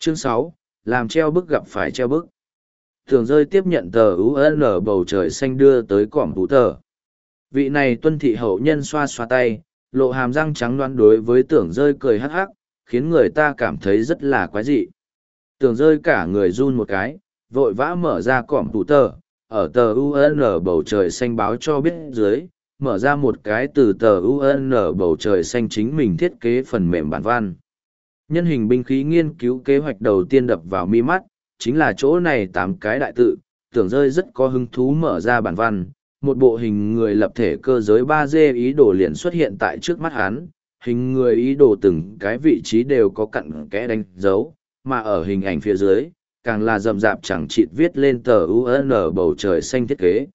Chương 6, làm treo bức gặp phải treo bức. Tưởng rơi tiếp nhận tờ UN bầu trời xanh đưa tới cỏm tú tờ. Vị này tuân thị hậu nhân xoa xoa tay, lộ hàm răng trắng đoán đối với tưởng rơi cười hắc hắc, khiến người ta cảm thấy rất là quái dị. Tưởng rơi cả người run một cái, vội vã mở ra cỏm tú tờ, ở tờ UN bầu trời xanh báo cho biết dưới, mở ra một cái từ tờ UN bầu trời xanh chính mình thiết kế phần mềm bản văn. Nhân hình binh khí nghiên cứu kế hoạch đầu tiên đập vào mi mắt, chính là chỗ này 8 cái đại tự, tưởng rơi rất có hứng thú mở ra bản văn. Một bộ hình người lập thể cơ giới 3D ý đồ liền xuất hiện tại trước mắt hắn, hình người ý đồ từng cái vị trí đều có cặn kẽ đánh dấu, mà ở hình ảnh phía dưới, càng là rậm rạp chẳng chịt viết lên tờ UN bầu trời xanh thiết kế.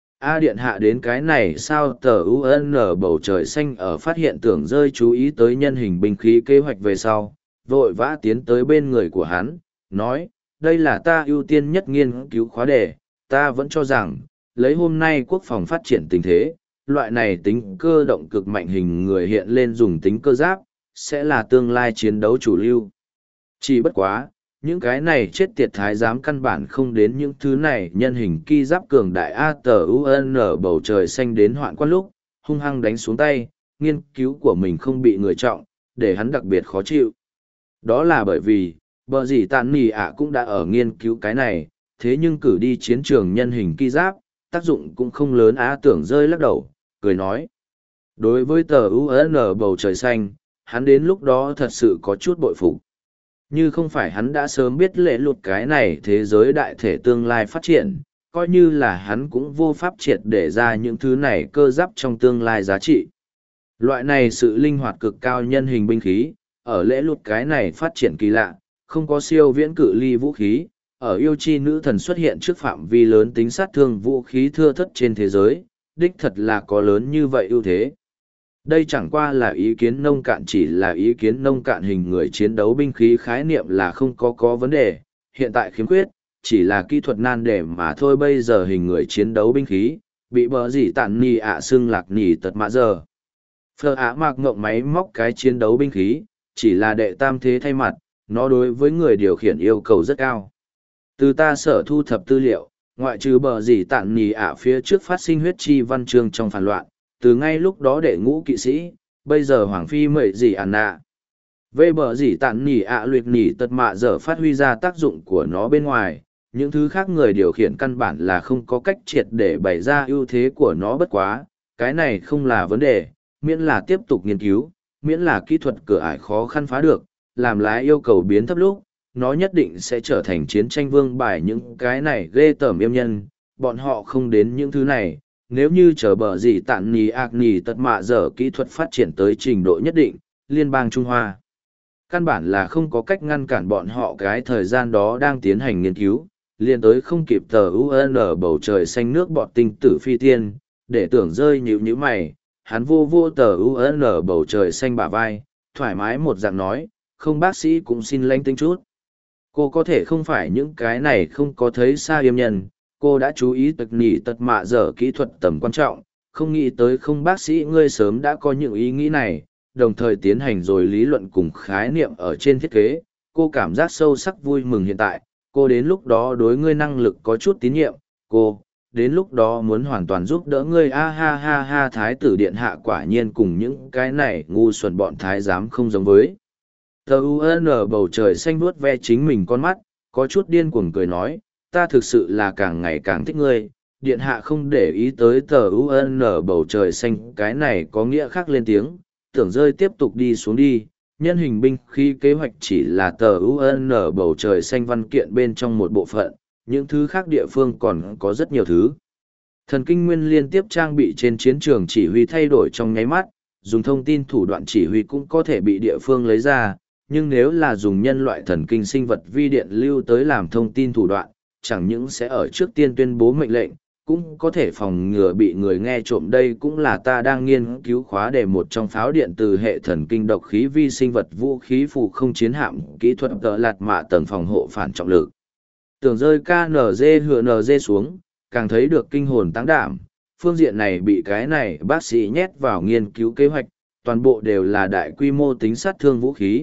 A điện hạ đến cái này sao tờ UN bầu trời xanh ở phát hiện tưởng rơi chú ý tới nhân hình binh khí kế hoạch về sau, vội vã tiến tới bên người của hắn, nói, đây là ta ưu tiên nhất nghiên cứu khóa đề, ta vẫn cho rằng, lấy hôm nay quốc phòng phát triển tình thế, loại này tính cơ động cực mạnh hình người hiện lên dùng tính cơ giáp, sẽ là tương lai chiến đấu chủ lưu. Chỉ bất quá, những cái này chết tiệt thái giám căn bản không đến những thứ này nhân hình ki giáp cường đại A tờ UN bầu trời xanh đến hoạn quan lúc, hung hăng đánh xuống tay, nghiên cứu của mình không bị người trọng, để hắn đặc biệt khó chịu. Đó là bởi vì, bờ gì tàn nì ạ cũng đã ở nghiên cứu cái này, thế nhưng cử đi chiến trường nhân hình ki giáp, tác dụng cũng không lớn á tưởng rơi lắc đầu, cười nói. Đối với tờ UN bầu trời xanh, hắn đến lúc đó thật sự có chút bội phục. Như không phải hắn đã sớm biết lệ lụt cái này thế giới đại thể tương lai phát triển, coi như là hắn cũng vô pháp triệt để ra những thứ này cơ giáp trong tương lai giá trị. Loại này sự linh hoạt cực cao nhân hình binh khí, ở lễ lụt cái này phát triển kỳ lạ, không có siêu viễn cự ly vũ khí, ở yêu chi nữ thần xuất hiện trước phạm vi lớn tính sát thương vũ khí thưa thất trên thế giới, đích thật là có lớn như vậy ưu thế. Đây chẳng qua là ý kiến nông cạn, chỉ là ý kiến nông cạn hình người chiến đấu binh khí khái niệm là không có vấn đề, hiện tại khiếm khuyết, chỉ là kỹ thuật nan đề mà thôi. Bây giờ hình người chiến đấu binh khí, bị bờ gì tản nì ạ xưng lạc nì tật mạ giờ. Phờ ạ mạc ngộng máy móc cái chiến đấu binh khí, chỉ là đệ tam thế thay mặt, nó đối với người điều khiển yêu cầu rất cao. Từ ta sở thu thập tư liệu, ngoại trừ bờ gì tản nì ạ phía trước phát sinh huyết chi văn chương trong phản loạn, từ ngay lúc đó đệ ngũ kỵ sĩ, bây giờ hoàng phi mệnh gì ản nạ. Về bờ gì tản nỉ ạ luyện nỉ tật mạ giờ phát huy ra tác dụng của nó bên ngoài, những thứ khác người điều khiển căn bản là không có cách triệt để bày ra ưu thế của nó bất quá, cái này không là vấn đề, miễn là tiếp tục nghiên cứu, miễn là kỹ thuật cửa ải khó khăn phá được, làm lái yêu cầu biến thấp lúc, nó nhất định sẽ trở thành chiến tranh vương bài. Những cái này ghê tởm yêm nhân, bọn họ không đến những thứ này. Nếu như chờ bờ gì tản nì ạc nì tật mạ giờ kỹ thuật phát triển tới trình độ nhất định, liên bang Trung Hoa căn bản là không có cách ngăn cản bọn họ cái thời gian đó đang tiến hành nghiên cứu, liền tới không kịp tờ UN bầu trời xanh nước bọt tinh tử phi tiên, để tưởng rơi nhíu mày, hắn vô tờ UN bầu trời xanh bả vai, thoải mái một dạng nói, không bác sĩ cũng xin lánh tính chút. Cô có thể không phải những cái này không có thấy xa yêm nhân, cô đã chú ý tật nỉ tật mạ dở kỹ thuật tầm quan trọng, không nghĩ tới không bác sĩ ngươi sớm đã có những ý nghĩ này, đồng thời tiến hành rồi lý luận cùng khái niệm ở trên thiết kế. Cô cảm giác sâu sắc vui mừng hiện tại, cô đến lúc đó đối ngươi năng lực có chút tín nhiệm, cô, đến lúc đó muốn hoàn toàn giúp đỡ ngươi. A ha ha ha, thái tử điện hạ quả nhiên cùng những cái này ngu xuẩn bọn thái giám không giống với. Tờ UN bầu trời xanh vuốt ve chính mình con mắt, có chút điên cuồng cười nói, ta thực sự là càng ngày càng thích ngươi, điện hạ không để ý tới tờ UN bầu trời xanh cái này có nghĩa khác lên tiếng, tưởng rơi tiếp tục đi xuống đi, nhân hình binh khí kế hoạch chỉ là tờ UN bầu trời xanh văn kiện bên trong một bộ phận, những thứ khác địa phương còn có rất nhiều thứ. Thần kinh nguyên liên tiếp trang bị trên chiến trường chỉ huy thay đổi trong nháy mắt, dùng thông tin thủ đoạn chỉ huy cũng có thể bị địa phương lấy ra, nhưng nếu là dùng nhân loại thần kinh sinh vật vi điện lưu tới làm thông tin thủ đoạn, chẳng những sẽ ở trước tiên tuyên bố mệnh lệnh, cũng có thể phòng ngừa bị người nghe trộm. Đây cũng là ta đang nghiên cứu khóa đề một trong pháo điện từ hệ thần kinh độc khí vi sinh vật vũ khí phù không chiến hạm kỹ thuật tợ lạt mạ tầng phòng hộ phản trọng lực. Tưởng rơi KNG hựa NG xuống, càng thấy được kinh hồn táng đảm, phương diện này bị cái này bác sĩ nhét vào nghiên cứu kế hoạch, toàn bộ đều là đại quy mô tính sát thương vũ khí.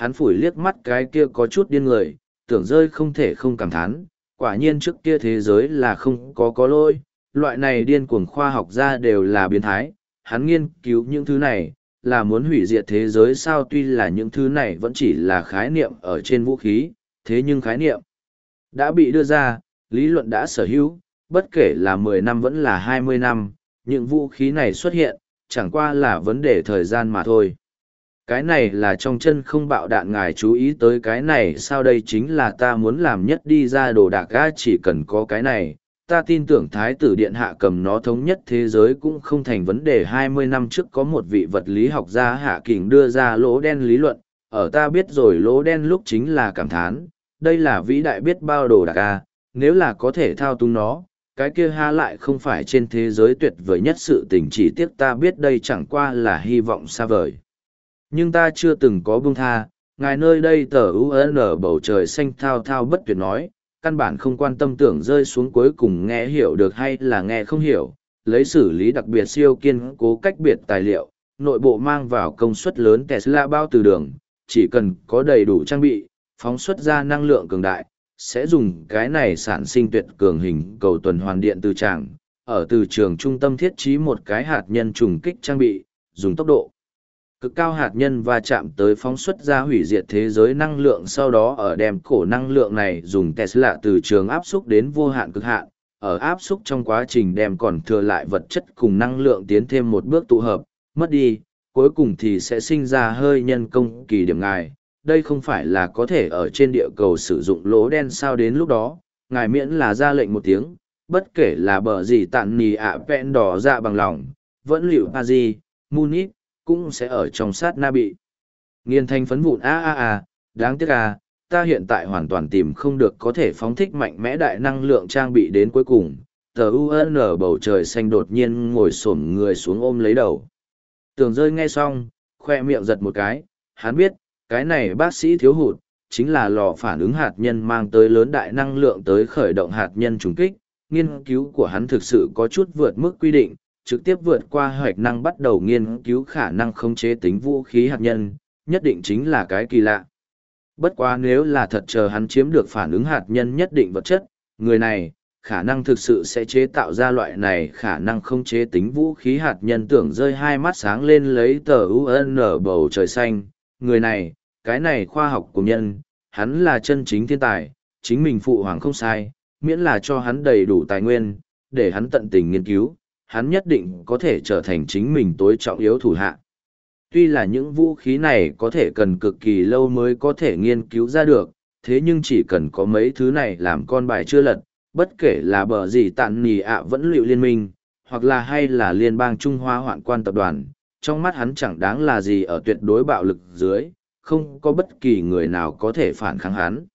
hắn phủi liếc mắt cái kia có chút điên người, tưởng rơi không thể không cảm thán, quả nhiên trước kia thế giới là không có lỗi, loại này điên cuồng khoa học gia đều là biến thái, hắn nghiên cứu những thứ này, là muốn hủy diệt thế giới sao, tuy là những thứ này vẫn chỉ là khái niệm ở trên vũ khí, thế nhưng khái niệm đã bị đưa ra, lý luận đã sở hữu, bất kể là 10 năm vẫn là 20 năm, những vũ khí này xuất hiện, chẳng qua là vấn đề thời gian mà thôi. Cái này là trong chân không bạo đạn, ngài chú ý tới cái này sao, đây chính là ta muốn làm nhất đi ra đồ đạc ga, chỉ cần có cái này, ta tin tưởng thái tử điện hạ cầm nó thống nhất thế giới cũng không thành vấn đề. 20 năm trước có một vị vật lý học gia Hạ Kình đưa ra lỗ đen lý luận, ở ta biết rồi lỗ đen lúc chính là cảm thán, đây là vĩ đại biết bao đồ đạc ga, nếu là có thể thao túng nó, cái kia ha lại không phải trên thế giới tuyệt vời nhất sự tình, chỉ tiếc ta biết đây chẳng qua là hy vọng xa vời. Nhưng ta chưa từng có buông tha, ngài nơi đây tờ UN bầu trời xanh thao thao bất tuyệt nói, căn bản không quan tâm tưởng rơi xuống cuối cùng nghe hiểu được hay là nghe không hiểu, lấy xử lý đặc biệt siêu kiên cố cách biệt tài liệu, nội bộ mang vào công suất lớn Tesla bao từ đường, chỉ cần có đầy đủ trang bị, phóng xuất ra năng lượng cường đại, sẽ dùng cái này sản sinh tuyệt cường hình cầu tuần hoàn điện từ tràng, ở từ trường trung tâm thiết trí một cái hạt nhân trùng kích trang bị, dùng tốc độ cực cao hạt nhân va chạm tới phóng xuất ra hủy diệt thế giới năng lượng, sau đó ở đem cổ năng lượng này dùng Tesla từ trường áp xúc đến vô hạn cực hạn, ở áp xúc trong quá trình đem còn thừa lại vật chất cùng năng lượng tiến thêm một bước tụ hợp, mất đi, cuối cùng thì sẽ sinh ra hơi nhân công kỳ điểm ngài. Đây không phải là có thể ở trên địa cầu sử dụng lỗ đen sao, đến lúc đó, ngài miễn là ra lệnh một tiếng, bất kể là bờ gì tạn nì ạ vẹn đỏ dạ bằng lòng, vẫn liệu Paris, Munich, cũng sẽ ở trong sát na bị nghiền thành phấn vụn. Đáng tiếc ta hiện tại hoàn toàn tìm không được có thể phóng thích mạnh mẽ đại năng lượng trang bị đến cuối cùng. Tờ UN bầu trời xanh đột nhiên ngồi xổm người xuống ôm lấy đầu. Tường rơi nghe xong, khoe miệng giật một cái, hắn biết, cái này bác sĩ thiếu hụt, chính là lò phản ứng hạt nhân mang tới lớn đại năng lượng tới khởi động hạt nhân trùng kích. Nghiên cứu của hắn thực sự có chút vượt mức quy định, trực tiếp vượt qua hoạch năng bắt đầu nghiên cứu khả năng khống chế tính vũ khí hạt nhân, nhất định chính là cái kỳ lạ. Bất quá nếu là thật chờ hắn chiếm được phản ứng hạt nhân nhất định vật chất, người này, khả năng thực sự sẽ chế tạo ra loại này khả năng khống chế tính vũ khí hạt nhân. Tưởng rơi hai mắt sáng lên lấy tờ UN bầu trời xanh, người này, cái này khoa học của nhân, hắn là chân chính thiên tài, chính mình phụ hoàng không sai, miễn là cho hắn đầy đủ tài nguyên, để hắn tận tình nghiên cứu, hắn nhất định có thể trở thành chính mình tối trọng yếu thủ hạ. Tuy là những vũ khí này có thể cần cực kỳ lâu mới có thể nghiên cứu ra được, thế nhưng chỉ cần có mấy thứ này làm con bài chưa lật, bất kể là bờ gì tạn nì ạ vẫn liệu liên minh, hoặc là hay là liên bang Trung Hoa hoạn quan tập đoàn, trong mắt hắn chẳng đáng là gì, ở tuyệt đối bạo lực dưới, không có bất kỳ người nào có thể phản kháng hắn.